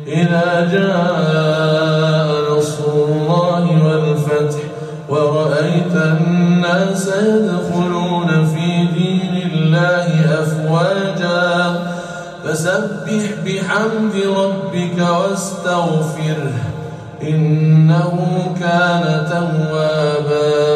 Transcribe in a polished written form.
إذا جاء نصر الله والفتح ورأيت الناس يدخلون في دين الله أفواجا فسبح بحمد ربك واستغفره إنه كان توابا.